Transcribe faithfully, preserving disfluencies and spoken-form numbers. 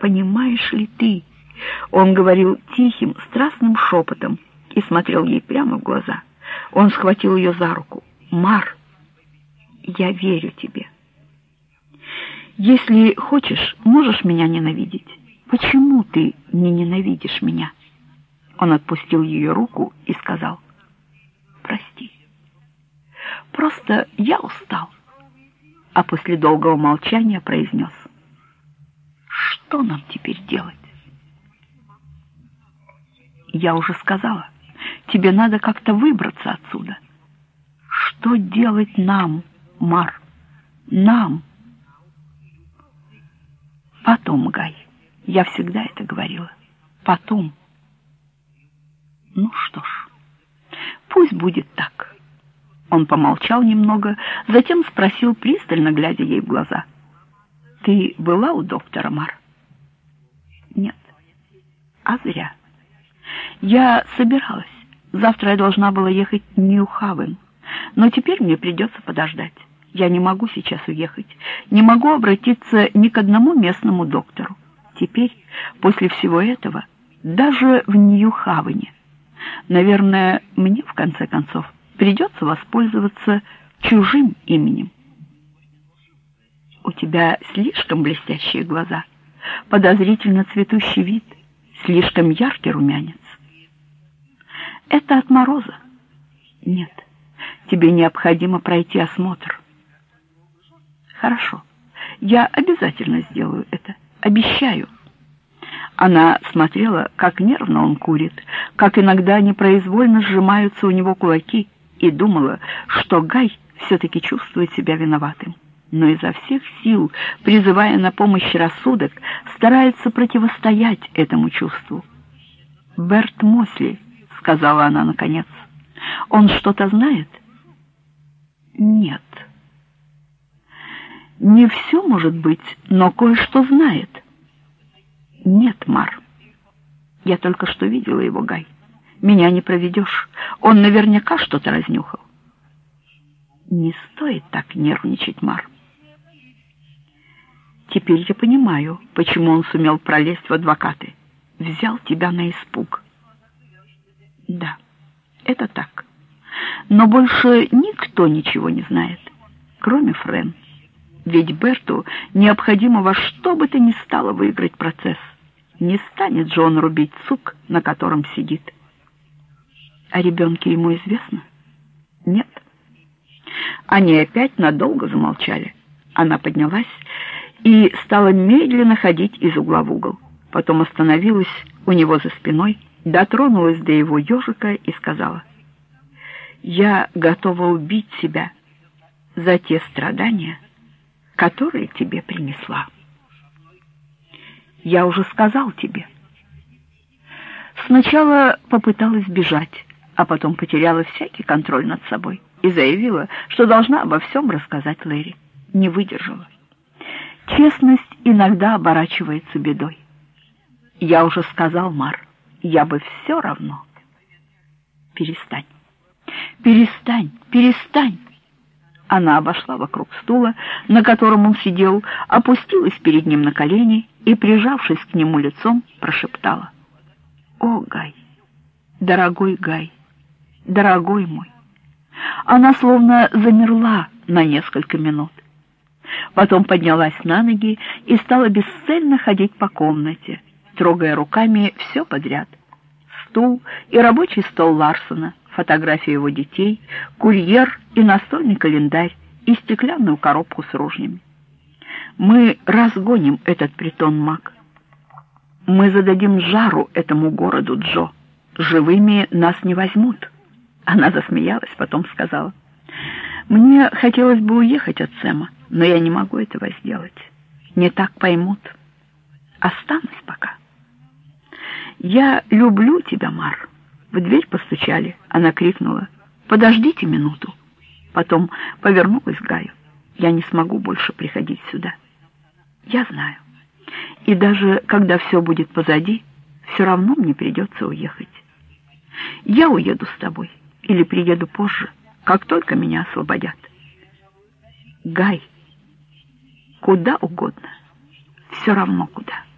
Понимаешь ли ты? Он говорил тихим, страстным шепотом и смотрел ей прямо в глаза. Он схватил ее за руку. Мар, я верю тебе. Если хочешь, можешь меня ненавидеть. Почему ты не ненавидишь меня? Он отпустил ее руку и сказал: прости. Просто я устал. А после долгого молчания произнес: что нам теперь делать? Я уже сказала, тебе надо как-то выбраться отсюда. Что делать нам, Мар? Нам? Потом, Гай. Я всегда это говорила. Потом. Ну что ж, пусть будет так. Он помолчал немного, затем спросил, пристально глядя ей в глаза: ты была у доктора, Мар? Нет. А зря. Я собиралась. Завтра я должна была ехать в Нью-Хавен, но теперь мне придется подождать. Я не могу сейчас уехать, не могу обратиться ни к одному местному доктору. Теперь, после всего этого, даже в Нью-Хавене, наверное, мне, в конце концов, придется воспользоваться чужим именем. У тебя слишком блестящие глаза, подозрительно цветущий вид, слишком яркий румянец. Это от мороза? Нет, тебе необходимо пройти осмотр. Хорошо, я обязательно сделаю это, обещаю. Она смотрела, как нервно он курит, как иногда непроизвольно сжимаются у него кулаки, и думала, что Гай все-таки чувствует себя виноватым, но изо всех сил, призывая на помощь рассудок, старается противостоять этому чувству. «Берт Мосли», — сказала она наконец, — «он что-то знает?» «Нет». «Не все, может быть, но кое-что знает». «Нет, Мар. Я только что видела его, Гай. Меня не проведешь. Он наверняка что-то разнюхал». «Не стоит так нервничать, Мар. Теперь я понимаю, почему он сумел пролезть в адвокаты. Взял тебя на испуг». «Да, это так. Но больше никто ничего не знает, кроме Френ. Ведь Берту необходимо во что бы то ни стало выиграть процесс. Не станет же он рубить сук, на котором сидит». «О ребенке ему известно?» «Нет». Они опять надолго замолчали. Она поднялась и стала медленно ходить из угла в угол. Потом остановилась у него за спиной, дотронулась до его ежика и сказала: «Я готова убить себя за те страдания, которые тебе принесла. Я уже сказал тебе». Сначала попыталась бежать, а потом потеряла всякий контроль над собой и заявила, что должна обо всем рассказать Лэри. Не выдержала. Честность иногда оборачивается бедой. Я уже сказал, Мар, я бы все равно. Перестань. Перестань, перестань. Она обошла вокруг стула, на котором он сидел, опустилась перед ним на колени и, прижавшись к нему лицом, прошептала: «О, Гай, дорогой Гай, дорогой мой». Она словно замерла на несколько минут. Потом поднялась на ноги и стала бесцельно ходить по комнате, трогая руками все подряд: стул и рабочий стол Ларсона, фотографии его детей, курьер и настольный календарь и стеклянную коробку с ружьями. «Мы разгоним этот притон, Мак. Мы зададим жару этому городу, Джо. Живыми нас не возьмут». Она засмеялась, потом сказала: «Мне хотелось бы уехать от Сэма, но я не могу этого сделать. Не так поймут. Останусь пока». «Я люблю тебя, Мар». В дверь постучали. Она крикнула: «Подождите минуту». Потом повернулась к Гаю: «Я не смогу больше приходить сюда». «Я знаю. И даже когда все будет позади, все равно мне придется уехать. Я уеду с тобой или приеду позже, как только меня освободят». «Гай, куда угодно, все равно куда».